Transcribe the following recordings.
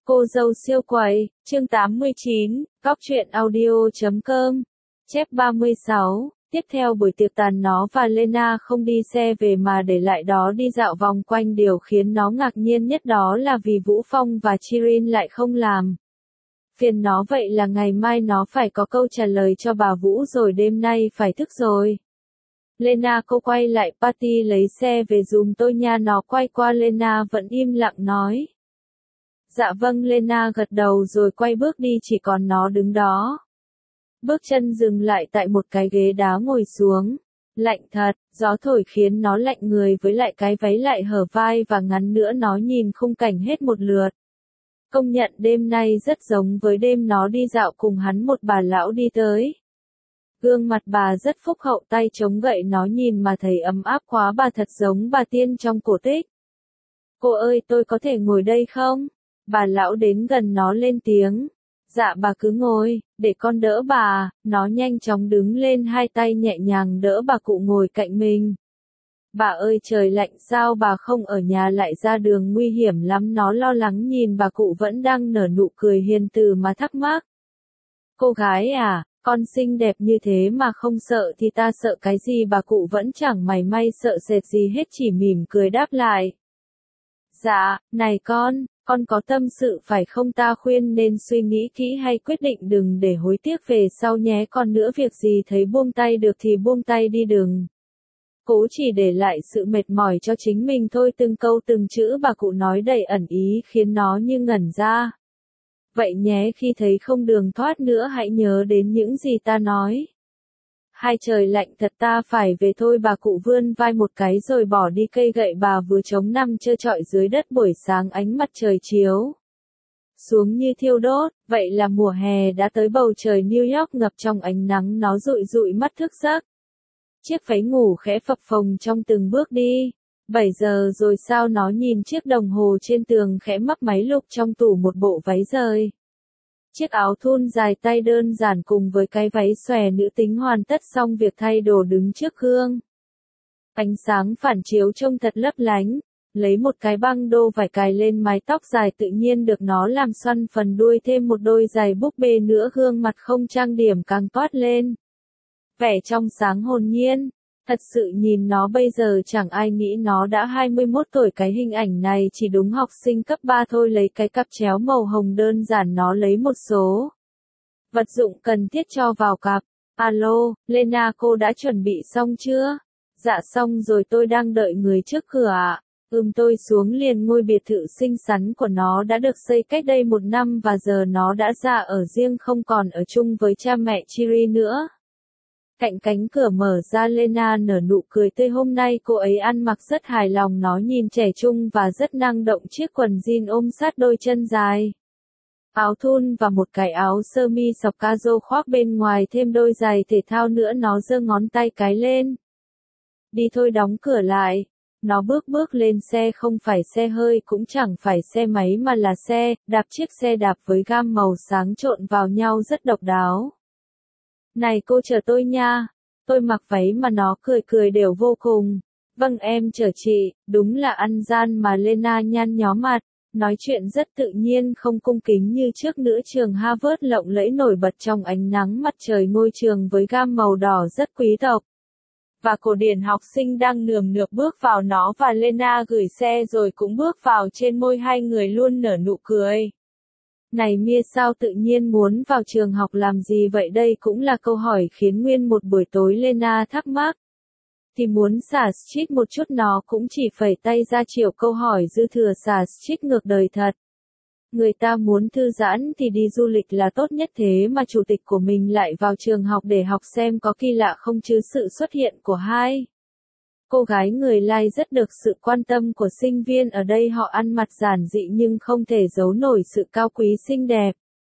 Cô dâu siêu quầy, chương 89, góc truyện audio.com, chép 36, tiếp theo buổi tiệc tàn nó và Lena không đi xe về mà để lại đó đi dạo vòng quanh. Điều khiến nó ngạc nhiên nhất đó là vì Vũ Phong và Chirin lại không làm. Phiền nó vậy là ngày mai nó phải có câu trả lời cho bà Vũ rồi, đêm nay phải thức rồi. Lena, cô quay lại party lấy xe về giùm tôi nha. Nó quay qua Lena vẫn im lặng nói. Dạ vâng. Lena gật đầu rồi quay bước đi, chỉ còn nó đứng đó. Bước chân dừng lại tại một cái ghế đá ngồi xuống. Lạnh thật, gió thổi khiến nó lạnh người, với lại cái váy lại hở vai và ngắn nữa. Nó nhìn khung cảnh hết một lượt. Công nhận đêm nay rất giống với đêm nó đi dạo cùng hắn. Một bà lão đi tới. Gương mặt bà rất phúc hậu, tay chống gậy, nó nhìn mà thấy ấm áp quá. Bà thật giống bà tiên trong cổ tích. Cô ơi, tôi có thể ngồi đây không? Bà lão đến gần nó lên tiếng. Dạ bà cứ ngồi, để con đỡ bà. Nó nhanh chóng đứng lên, hai tay nhẹ nhàng đỡ bà cụ ngồi cạnh mình. Bà ơi, trời lạnh sao bà không ở nhà lại ra đường, nguy hiểm lắm. Nó lo lắng nhìn bà cụ vẫn đang nở nụ cười hiền từ mà thắc mắc. Cô gái à, con xinh đẹp như thế mà không sợ thì ta sợ cái gì? Bà cụ vẫn chẳng mảy may sợ sệt gì hết, chỉ mỉm cười đáp lại. Dạ, này con có tâm sự phải không? Ta khuyên nên suy nghĩ kỹ hay quyết định, đừng để hối tiếc về sau nhé. Còn nữa, việc gì thấy buông tay được thì buông tay đi, đừng cố chỉ để lại sự mệt mỏi cho chính mình thôi. Từng câu từng chữ bà cụ nói đầy ẩn ý khiến nó như ngẩn ra. Vậy nhé, khi thấy không đường thoát nữa hãy nhớ đến những gì ta nói. Hai, trời lạnh thật, ta phải về thôi. Bà cụ vươn vai một cái rồi bỏ đi. Cây gậy bà vừa chống nằm trơ trọi dưới đất. Buổi sáng ánh mặt trời chiếu xuống như thiêu đốt. Vậy là mùa hè đã tới. Bầu trời New York ngập trong ánh nắng. Nó dụi dụi mắt thức giấc. Chiếc váy ngủ khẽ phập phồng trong từng bước đi. 7 giờ rồi sao? Nó nhìn chiếc đồng hồ trên tường khẽ mấp máy, lục trong tủ một bộ váy rời. Chiếc áo thun dài tay đơn giản cùng với cái váy xòe nữ tính. Hoàn tất xong việc thay đồ, đứng trước gương. Ánh sáng phản chiếu trông thật lấp lánh. Lấy một cái băng đô vải cài lên mái tóc dài tự nhiên được nó làm xoăn phần đuôi, thêm một đôi giày búp bê nữa. Gương mặt không trang điểm càng toát lên vẻ trong sáng hồn nhiên. Thật sự nhìn nó bây giờ chẳng ai nghĩ nó đã 21 tuổi. Cái hình ảnh này chỉ đúng học sinh cấp 3 thôi. Lấy cái cặp chéo màu hồng đơn giản, nó lấy một số vật dụng cần thiết cho vào cặp. Alo, Lena, cô đã chuẩn bị xong chưa? Dạ xong rồi, tôi đang đợi người trước cửa ạ. Tôi xuống liền. Ngôi biệt thự xinh xắn của nó đã được xây cách đây 1 năm và giờ nó đã ra ở riêng, không còn ở chung với cha mẹ Chiri nữa. Cạnh cánh cửa mở ra, Lena nở nụ cười tươi. Hôm nay cô ấy ăn mặc rất hài lòng, nó nhìn trẻ trung và rất năng động. Chiếc quần jean ôm sát đôi chân dài, áo thun và một cái áo sơ mi sọc casual khoác bên ngoài, thêm đôi giày thể thao nữa. Nó giơ ngón tay cái lên. Đi thôi, đóng cửa lại. Nó bước lên xe, không phải xe hơi cũng chẳng phải xe máy mà là xe đạp. Chiếc xe đạp với gam màu sáng trộn vào nhau rất độc đáo. Này cô, chờ tôi nha. Tôi mặc váy mà. Nó cười đều vô cùng. Vâng, em chở chị. Đúng là ăn gian mà. Lena nhăn nhó mặt. Nói chuyện rất tự nhiên, không cung kính như trước nữa. Trường Harvard lộng lẫy nổi bật trong ánh nắng mặt trời. Ngôi trường với gam màu đỏ rất quý tộc và cổ điển. Học sinh đang nườm nượp bước vào. Nó và Lena gửi xe rồi cũng bước vào. Trên môi hai người luôn nở nụ cười. Này Mia, sao tự nhiên muốn vào trường học làm gì vậy? Đây cũng là câu hỏi khiến nguyên một buổi tối Lena thắc mắc. Thì muốn xả stress một chút. Nó cũng chỉ phẩy tay ra chiều câu hỏi dư thừa. Xả stress ngược đời thật. Người ta muốn thư giãn thì đi du lịch là tốt nhất, thế mà chủ tịch của mình lại vào trường học để học. Xem có kỳ lạ không chứ? Sự xuất hiện của hai cô gái người Lai rất được sự quan tâm của sinh viên ở đây. Họ ăn mặc giản dị nhưng không thể giấu nổi sự cao quý xinh đẹp.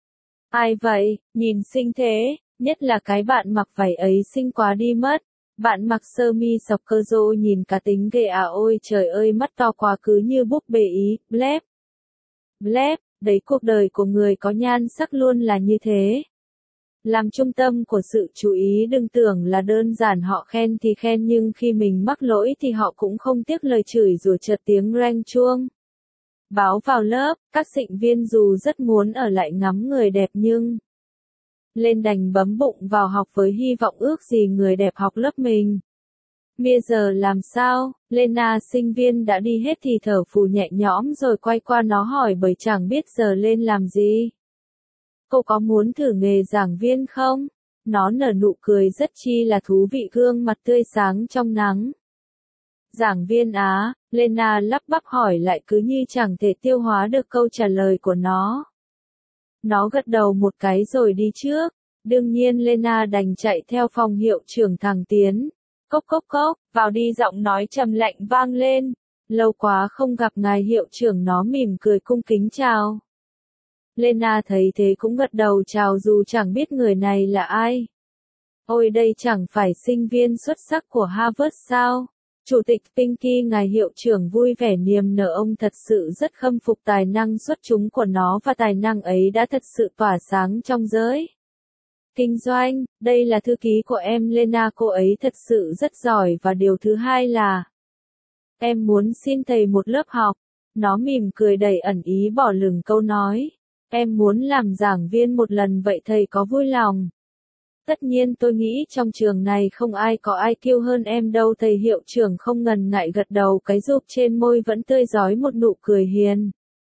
Ai vậy? Nhìn xinh thế, nhất là cái bạn mặc váy ấy xinh quá đi mất. Bạn mặc sơ mi sọc cơ rô nhìn cá tính ghê à. Ôi trời ơi, mắt to quá, cứ như búp bê Ý. Blep. Blep, đấy, cuộc đời của người có nhan sắc luôn là như thế. Làm trung tâm của sự chú ý. Đừng tưởng là đơn giản họ khen thì khen, nhưng khi mình mắc lỗi thì họ cũng không tiếc lời chửi rủa. Chợt tiếng reng chuông Báo vào lớp, các sinh viên dù rất muốn ở lại ngắm người đẹp nhưng lên đành bấm bụng vào học với hy vọng ước gì người đẹp học lớp mình. Bây giờ làm sao? Lena sinh viên đã đi hết thì thở phù nhẹ nhõm rồi quay qua nó hỏi bởi chẳng biết giờ lên làm gì. Cô có muốn thử nghề giảng viên không? Nó nở nụ cười rất chi là thú vị, gương mặt tươi sáng trong nắng. Giảng viên á, Lena lắp bắp hỏi lại cứ như chẳng thể tiêu hóa được câu trả lời của nó. Nó gật đầu một cái rồi đi trước. Đương nhiên Lena đành chạy theo phòng hiệu trưởng thẳng tiến. Cốc cốc cốc, vào đi, giọng nói trầm lạnh vang lên. Lâu quá không gặp ngài hiệu trưởng, nó mỉm cười cung kính chào. Lena thấy thế cũng gật đầu chào dù chẳng biết người này là ai. Ôi đây chẳng phải sinh viên xuất sắc của Harvard sao? Chủ tịch Pinky, ngài hiệu trưởng vui vẻ niềm nở, ông thật sự rất khâm phục tài năng xuất chúng của nó và tài năng ấy đã thật sự tỏa sáng trong giới kinh doanh. Đây là thư ký của em Lena, cô ấy thật sự rất giỏi và điều thứ hai là em muốn xin thầy một lớp học. Nó mỉm cười đầy ẩn ý bỏ lửng câu nói. Em muốn làm giảng viên một lần, vậy thầy có vui lòng? Tất nhiên tôi nghĩ trong trường này không ai có IQ hơn em đâu, thầy hiệu trưởng không ngần ngại gật đầu, cái rụp trên môi vẫn tươi rói một nụ cười hiền.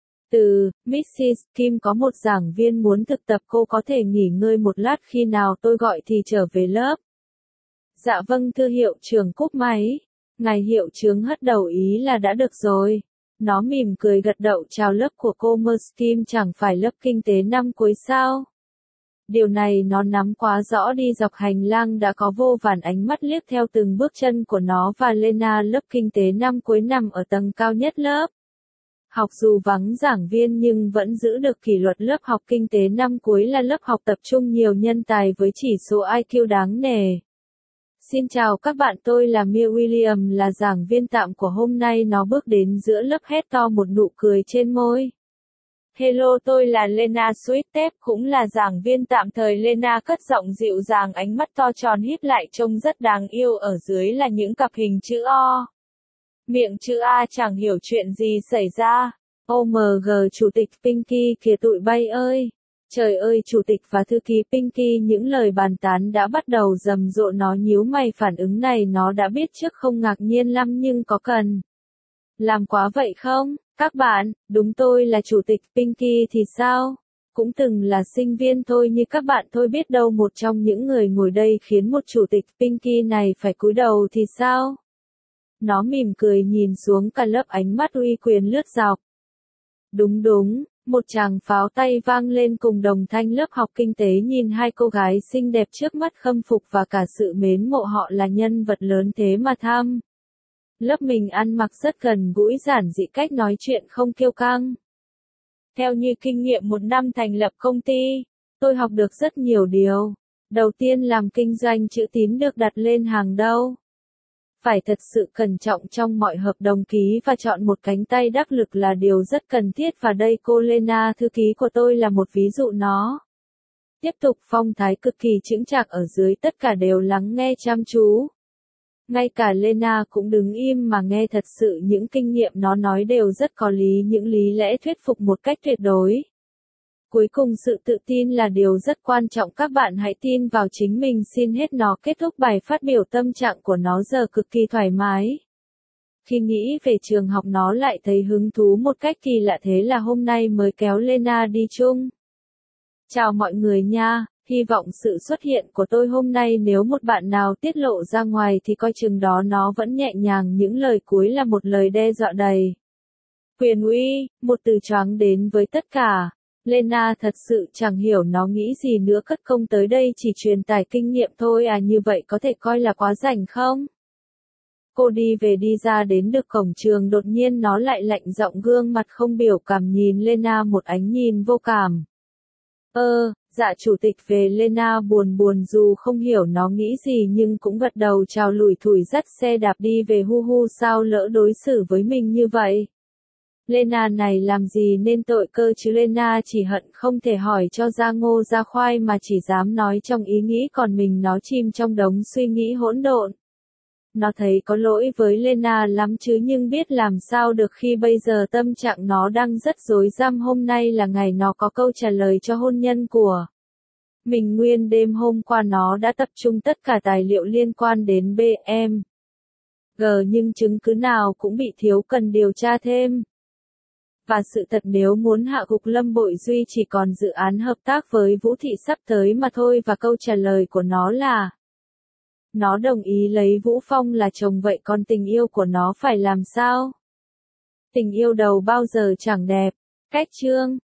Mrs. Kim có một giảng viên muốn thực tập, cô có thể nghỉ ngơi một lát, khi nào tôi gọi thì trở về lớp. Dạ vâng thưa hiệu trưởng, cúp máy. Ngài hiệu trưởng hất đầu ý là đã được rồi. Nó mỉm cười gật đầu chào lớp của cô Mrs. Kim, chẳng phải lớp kinh tế năm cuối sao? Điều này nó nắm quá rõ. Đi dọc hành lang đã có vô vàn ánh mắt liếc theo từng bước chân của nó và Lena. Lớp kinh tế năm cuối nằm ở tầng cao nhất lớp học, dù vắng giảng viên nhưng vẫn giữ được kỷ luật. Lớp học kinh tế năm cuối là lớp học tập trung nhiều nhân tài với chỉ số IQ đáng nể. Xin chào các bạn, tôi là Mia William, là giảng viên tạm của hôm nay. Nó bước đến giữa lớp hét to, một nụ cười trên môi. Hello, tôi là Lena Sweetstep, cũng là giảng viên tạm thời. Lena cất giọng dịu dàng, ánh mắt to tròn híp lại trông rất đáng yêu. Ở dưới là những cặp hình chữ O. Miệng chữ A, chẳng hiểu chuyện gì xảy ra. OMG, chủ tịch Pinky kìa tụi bay ơi. Trời ơi, chủ tịch và thư ký Pinky, những lời bàn tán đã bắt đầu rầm rộ. Nó nhíu mày, phản ứng này nó đã biết trước, không ngạc nhiên lắm nhưng có cần làm quá vậy không? Các bạn, đúng, tôi là chủ tịch Pinky thì sao? Cũng từng là sinh viên thôi như các bạn thôi, biết đâu một trong những người ngồi đây khiến một chủ tịch Pinky này phải cúi đầu thì sao? Nó mỉm cười nhìn xuống cả lớp, ánh mắt uy quyền lướt dọc. Đúng đúng, một tràng pháo tay vang lên cùng đồng thanh. Lớp học kinh tế nhìn hai cô gái xinh đẹp trước mắt, khâm phục và cả sự mến mộ. Họ là nhân vật lớn thế mà tham. Lớp mình ăn mặc rất gần gũi, giản dị, cách nói chuyện không kiêu căng. Theo như kinh nghiệm một năm thành lập công ty, tôi học được rất nhiều điều. Đầu tiên, làm kinh doanh chữ tín được đặt lên hàng đầu. Phải thật sự cẩn trọng trong mọi hợp đồng ký và chọn một cánh tay đắc lực là điều rất cần thiết, và đây cô Lena thư ký của tôi là một ví dụ. Nó tiếp tục phong thái cực kỳ chững chạc, ở dưới tất cả đều lắng nghe chăm chú. Ngay cả Lena cũng đứng im mà nghe, thật sự những kinh nghiệm nó nói đều rất có lý, những lý lẽ thuyết phục một cách tuyệt đối. Cuối cùng, sự tự tin là điều rất quan trọng, các bạn hãy tin vào chính mình. Xin hết. Nó kết thúc bài phát biểu, tâm trạng của nó giờ cực kỳ thoải mái. Khi nghĩ về trường học, nó lại thấy hứng thú một cách kỳ lạ, thế là hôm nay mới kéo Lena đi chung. Chào mọi người nha, hy vọng sự xuất hiện của tôi hôm nay nếu một bạn nào tiết lộ ra ngoài thì coi chừng đó. Nó vẫn nhẹ nhàng, những lời cuối là một lời đe dọa đầy quyền uy, một từ choáng đến với tất cả. Lena thật sự chẳng hiểu nó nghĩ gì nữa, cất công tới đây chỉ truyền tải kinh nghiệm thôi à, như vậy có thể coi là quá rảnh không? Cô đi về đi ra đến được cổng trường, đột nhiên nó lại lạnh giọng, gương mặt không biểu cảm nhìn Lena một ánh nhìn vô cảm. Dạ chủ tịch. Về Lena buồn buồn, dù không hiểu nó nghĩ gì nhưng cũng gật đầu chào, lủi thủi dắt xe đạp đi về. Hu sao lỡ đối xử với mình như vậy? Lena này làm gì nên tội cơ chứ? Lena chỉ hận không thể hỏi cho ra ngô ra khoai mà chỉ dám nói trong ý nghĩ, còn mình nó chìm trong đống suy nghĩ hỗn độn. Nó thấy có lỗi với Lena lắm chứ nhưng biết làm sao được khi bây giờ tâm trạng nó đang rất rối rắm. Hôm nay là ngày nó có câu trả lời cho hôn nhân của mình. Nguyên đêm hôm qua nó đã tập trung tất cả tài liệu liên quan đến BMG nhưng chứng cứ nào cũng bị thiếu, cần điều tra thêm. Và sự thật nếu muốn hạ gục Lâm Bội Duy chỉ còn dự án hợp tác với Vũ Thị sắp tới mà thôi, và câu trả lời của nó là nó đồng ý lấy Vũ Phong là chồng. Vậy còn tình yêu của nó phải làm sao? Tình yêu đầu bao giờ chẳng đẹp. Cách chương